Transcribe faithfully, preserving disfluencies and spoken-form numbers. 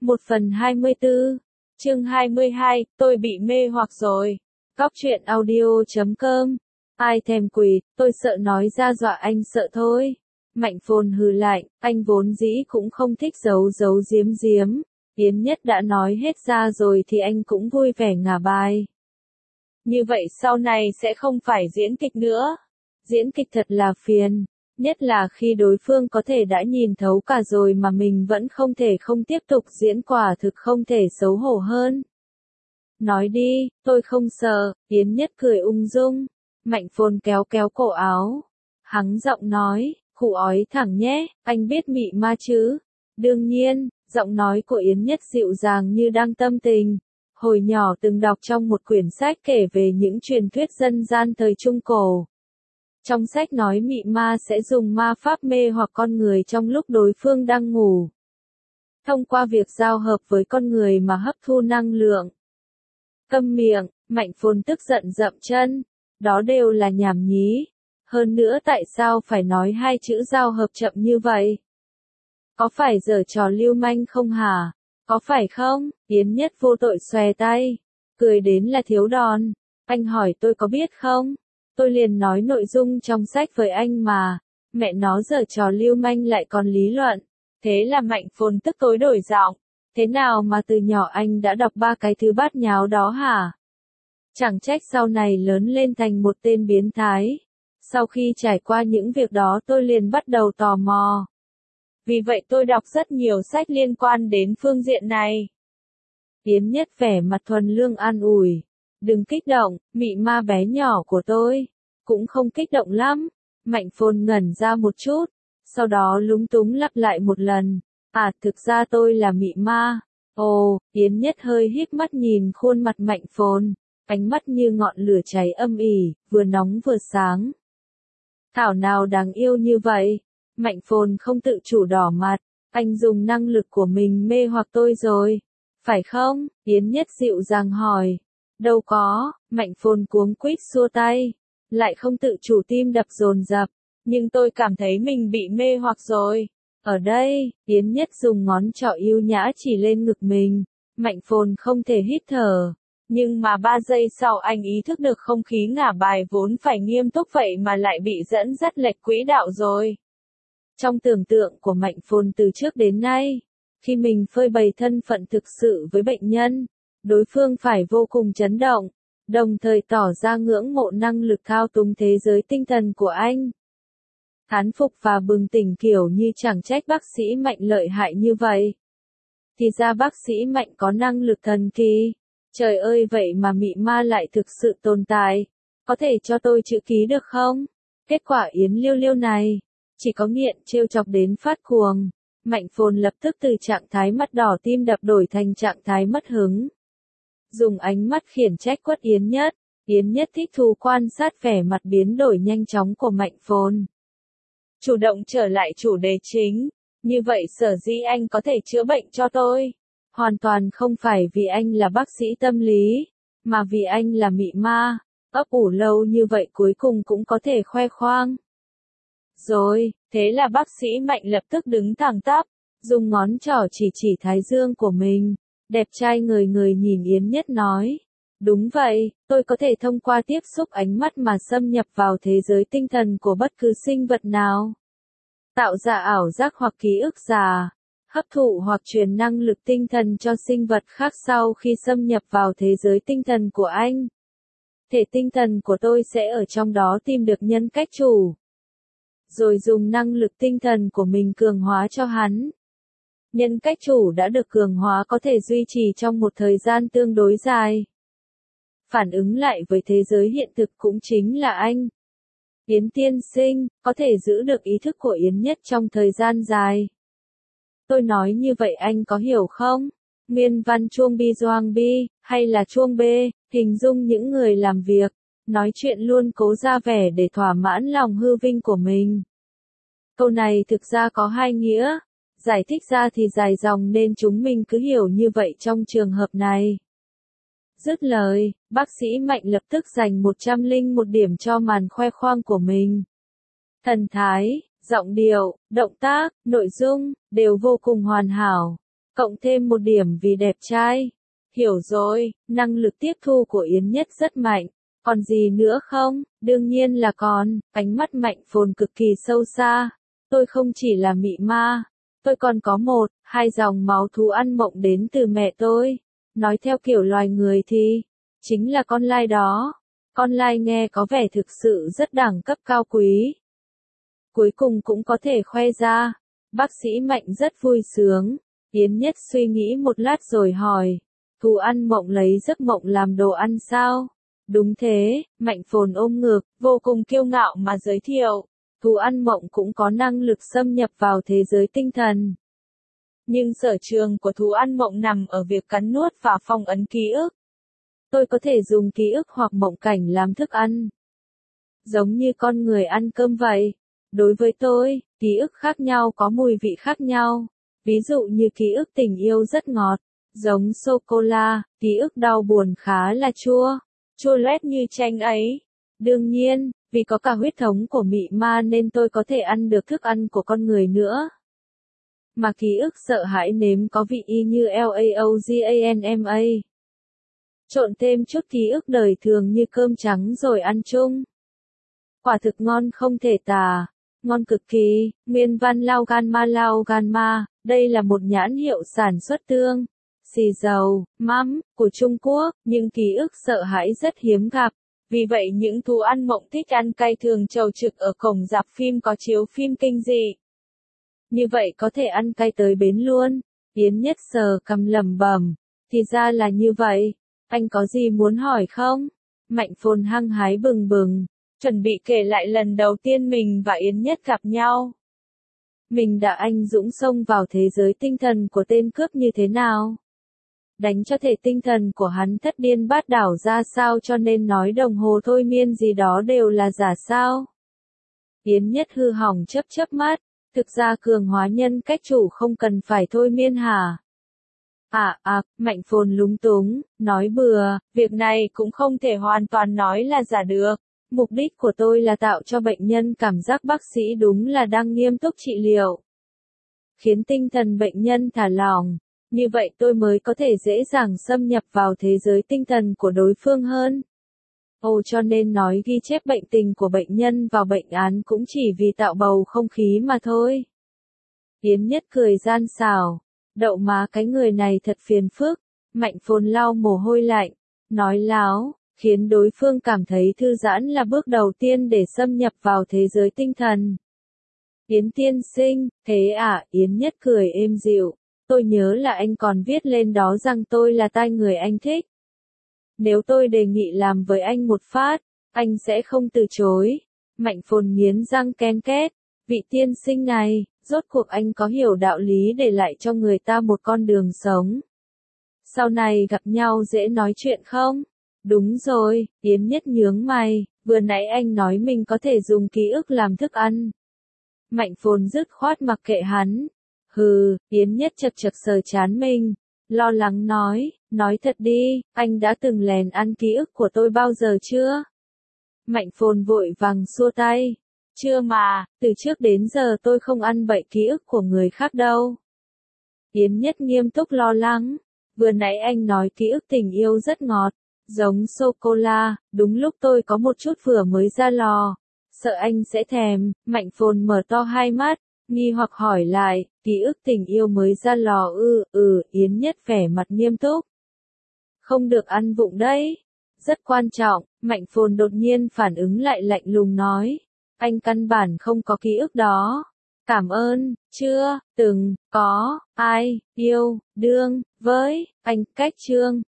Một phần hai mươi tư, chương hai mươi hai, tôi bị mê hoặc rồi. Góc truyện audio chấm com. Ai thèm quỳ, tôi sợ nói ra dọa anh sợ thôi. Mạnh Phồn hừ lạnh, anh vốn dĩ cũng không thích giấu giấu giếm giếm. Yến Nhất đã nói hết ra rồi thì anh cũng vui vẻ ngả bài. Như vậy sau này sẽ không phải diễn kịch nữa. Diễn kịch thật là phiền. Nhất là khi đối phương có thể đã nhìn thấu cả rồi mà mình vẫn không thể không tiếp tục diễn, quả thực không thể xấu hổ hơn. Nói đi, tôi không sợ, Yến Nhất cười ung dung. Mạnh Phồn kéo kéo cổ áo. Hắng giọng nói, khụ ói thẳng nhé, anh biết mị ma chứ? Đương nhiên, giọng nói của Yến Nhất dịu dàng như đang tâm tình. Hồi nhỏ từng đọc trong một quyển sách kể về những truyền thuyết dân gian thời Trung Cổ. Trong sách nói mị ma sẽ dùng ma pháp mê hoặc con người trong lúc đối phương đang ngủ. Thông qua việc giao hợp với con người mà hấp thu năng lượng. Câm miệng, Mạnh Phồn tức giận dậm chân. Đó đều là nhảm nhí. Hơn nữa tại sao phải nói hai chữ giao hợp chậm như vậy? Có phải giở trò lưu manh không hả? Có phải không? Yến Nhất vô tội xòe tay. Cười đến là thiếu đòn. Anh hỏi tôi có biết không? Tôi liền nói nội dung trong sách với anh mà. Mẹ nó giở trò lưu manh lại còn lý luận. Thế là Mạnh Phồn tức tối đổi giọng. Thế nào mà từ nhỏ anh đã đọc ba cái thứ bát nháo đó hả? Chẳng trách sau này lớn lên thành một tên biến thái. Sau khi trải qua những việc đó tôi liền bắt đầu tò mò. Vì vậy tôi đọc rất nhiều sách liên quan đến phương diện này. Yến Nhất vẻ mặt thuần lương an ủi. Đừng kích động, mị ma bé nhỏ của tôi. Cũng không kích động lắm. Mạnh Phồn ngẩn ra một chút. Sau đó lúng túng lặp lại một lần. À, thực ra tôi là mị ma. Ồ, Yến Nhất hơi híp mắt nhìn khuôn mặt Mạnh Phồn. Ánh mắt như ngọn lửa cháy âm ỉ, vừa nóng vừa sáng. Thảo nào đáng yêu như vậy. Mạnh Phồn không tự chủ đỏ mặt. Anh dùng năng lực của mình mê hoặc tôi rồi. Phải không? Yến Nhất dịu dàng hỏi. Đâu có, Mạnh Phồn cuống quýt xua tay. Lại không tự chủ tim đập dồn dập. Nhưng tôi cảm thấy mình bị mê hoặc rồi. Ở đây, Yến Nhất dùng ngón trỏ yêu nhã chỉ lên ngực mình. Mạnh Phồn không thể hít thở. Nhưng mà ba giây sau anh ý thức được không khí ngả bài vốn phải nghiêm túc vậy mà lại bị dẫn dắt lệch quỹ đạo rồi. Trong tưởng tượng của Mạnh Phồn từ trước đến nay, khi mình phơi bày thân phận thực sự với bệnh nhân, đối phương phải vô cùng chấn động, đồng thời tỏ ra ngưỡng mộ năng lực thao túng thế giới tinh thần của anh. Thán phục và bừng tỉnh kiểu như chẳng trách bác sĩ Mạnh lợi hại như vậy. Thì ra bác sĩ Mạnh có năng lực thần kỳ. Trời ơi, vậy mà mị ma lại thực sự tồn tại. Có thể cho tôi chữ ký được không? Kết quả Yến Liêu Liêu này chỉ có nghiện trêu chọc đến phát cuồng. Mạnh Phồn lập tức từ trạng thái mắt đỏ tim đập đổi thành trạng thái mất hứng. Dùng ánh mắt khiển trách quất Yến Nhất. Yến Nhất thích thú quan sát vẻ mặt biến đổi nhanh chóng của Mạnh Phồn. Chủ động trở lại chủ đề chính. Như vậy sở dĩ anh có thể chữa bệnh cho tôi. Hoàn toàn không phải vì anh là bác sĩ tâm lý, mà vì anh là mị ma. Ấp ủ lâu như vậy cuối cùng cũng có thể khoe khoang. Rồi, thế là bác sĩ Mạnh lập tức đứng thẳng tắp, dùng ngón trỏ chỉ chỉ thái dương của mình. Đẹp trai người người nhìn Yến Nhất nói. Đúng vậy, tôi có thể thông qua tiếp xúc ánh mắt mà xâm nhập vào thế giới tinh thần của bất cứ sinh vật nào. Tạo ra ảo giác hoặc ký ức giả. Hấp thụ hoặc truyền năng lực tinh thần cho sinh vật khác sau khi xâm nhập vào thế giới tinh thần của anh. Thể tinh thần của tôi sẽ ở trong đó tìm được nhân cách chủ. Rồi dùng năng lực tinh thần của mình cường hóa cho hắn. Nhân cách chủ đã được cường hóa có thể duy trì trong một thời gian tương đối dài. Phản ứng lại với thế giới hiện thực cũng chính là anh. Yến tiên sinh, có thể giữ được ý thức của Yến Nhất trong thời gian dài. Tôi nói như vậy anh có hiểu không? Nguyên văn chuông bi doang bi, hay là chuông bê, hình dung những người làm việc, nói chuyện luôn cố ra vẻ để thỏa mãn lòng hư vinh của mình. Câu này thực ra có hai nghĩa, giải thích ra thì dài dòng nên chúng mình cứ hiểu như vậy trong trường hợp này. Dứt lời, bác sĩ Mạnh lập tức dành một trăm lẻ một điểm cho màn khoe khoang của mình. Thần thái, giọng điệu, động tác, nội dung, đều vô cùng hoàn hảo. Cộng thêm một điểm vì đẹp trai. Hiểu rồi, năng lực tiếp thu của Yến Nhất rất mạnh. Còn gì nữa không? Đương nhiên là còn, ánh mắt Mạnh Phồn cực kỳ sâu xa. Tôi không chỉ là mị ma, tôi còn có một, hai dòng máu thú ăn mộng đến từ mẹ tôi. Nói theo kiểu loài người thì, chính là con lai đó. Con lai nghe có vẻ thực sự rất đẳng cấp cao quý. Cuối cùng cũng có thể khoe ra. Bác sĩ Mạnh rất vui sướng. Yến Nhất suy nghĩ một lát rồi hỏi. Thú ăn mộng lấy giấc mộng làm đồ ăn sao? Đúng thế, Mạnh Phồn ôm ngực, vô cùng kiêu ngạo mà giới thiệu. Thú ăn mộng cũng có năng lực xâm nhập vào thế giới tinh thần. Nhưng sở trường của thú ăn mộng nằm ở việc cắn nuốt và phong ấn ký ức. Tôi có thể dùng ký ức hoặc mộng cảnh làm thức ăn. Giống như con người ăn cơm vậy. Đối với tôi, ký ức khác nhau có mùi vị khác nhau. Ví dụ như ký ức tình yêu rất ngọt, giống sô-cô-la, ký ức đau buồn khá là chua, chua loét như chanh ấy. Đương nhiên, vì có cả huyết thống của mị ma nên tôi có thể ăn được thức ăn của con người nữa. Mà ký ức sợ hãi nếm có vị y như Laoganma. Trộn thêm chút ký ức đời thường như cơm trắng rồi ăn chung. Quả thực ngon không thể tả. Ngon cực kỳ, nguyên văn Laoganma Laoganma, đây là một nhãn hiệu sản xuất tương, xì dầu, mắm, của Trung Quốc, nhưng ký ức sợ hãi rất hiếm gặp. Vì vậy những thú ăn mộng thích ăn cay thường chầu trực ở cổng rạp phim có chiếu phim kinh dị. Như vậy có thể ăn cay tới bến luôn. Yến Nhất sờ cằm lẩm bẩm, thì ra là như vậy. Anh có gì muốn hỏi không? Mạnh Phồn hăng hái bừng bừng, chuẩn bị kể lại lần đầu tiên mình và Yến Nhất gặp nhau. Mình đã anh dũng xông vào thế giới tinh thần của tên cướp như thế nào? Đánh cho thể tinh thần của hắn thất điên bát đảo ra sao cho nên nói đồng hồ thôi miên gì đó đều là giả sao? Yến Nhất hư hỏng chớp chớp mắt, thực ra cường hóa nhân cách chủ không cần phải thôi miên hả? À à, Mạnh Phồn lúng túng, nói bừa, việc này cũng không thể hoàn toàn nói là giả được. Mục đích của tôi là tạo cho bệnh nhân cảm giác bác sĩ đúng là đang nghiêm túc trị liệu. Khiến tinh thần bệnh nhân thả lỏng. Như vậy tôi mới có thể dễ dàng xâm nhập vào thế giới tinh thần của đối phương hơn. Ồ cho nên nói ghi chép bệnh tình của bệnh nhân vào bệnh án cũng chỉ vì tạo bầu không khí mà thôi. Yến Nhất cười gian xảo. Đậu má cái người này thật phiền phức. Mạnh Phồn lau mồ hôi lạnh. Nói láo, khiến đối phương cảm thấy thư giãn là bước đầu tiên để xâm nhập vào thế giới tinh thần. Yến tiên sinh, thế à, Yến Nhất cười êm dịu. Tôi nhớ là anh còn viết lên đó rằng tôi là tai người anh thích. Nếu tôi đề nghị làm với anh một phát, anh sẽ không từ chối. Mạnh Phồn nghiến răng ken két. Vị tiên sinh này, rốt cuộc anh có hiểu đạo lý để lại cho người ta một con đường sống. Sau này gặp nhau dễ nói chuyện không? Đúng rồi, Yến Nhất nhướng mày, vừa nãy anh nói mình có thể dùng ký ức làm thức ăn. Mạnh Phồn dứt khoát mặc kệ hắn. Hừ, Yến Nhất chật chật sờ chán mình, lo lắng nói, nói thật đi, anh đã từng lèn ăn ký ức của tôi bao giờ chưa? Mạnh Phồn vội vàng xua tay. Chưa mà, từ trước đến giờ tôi không ăn bậy ký ức của người khác đâu. Yến Nhất nghiêm túc lo lắng. Vừa nãy anh nói ký ức tình yêu rất ngọt, giống sô-cô-la, đúng lúc tôi có một chút vừa mới ra lò. Sợ anh sẽ thèm, Mạnh Phồn mở to hai mắt, nghi hoặc hỏi lại, ký ức tình yêu mới ra lò ư, ừ, Yến Nhất vẻ mặt nghiêm túc. Không được ăn vụng đấy. Rất quan trọng, Mạnh Phồn đột nhiên phản ứng lại lạnh lùng nói. Anh căn bản không có ký ức đó. Cảm ơn, chưa, từng, có, ai, yêu, đương, với, anh, cách chương.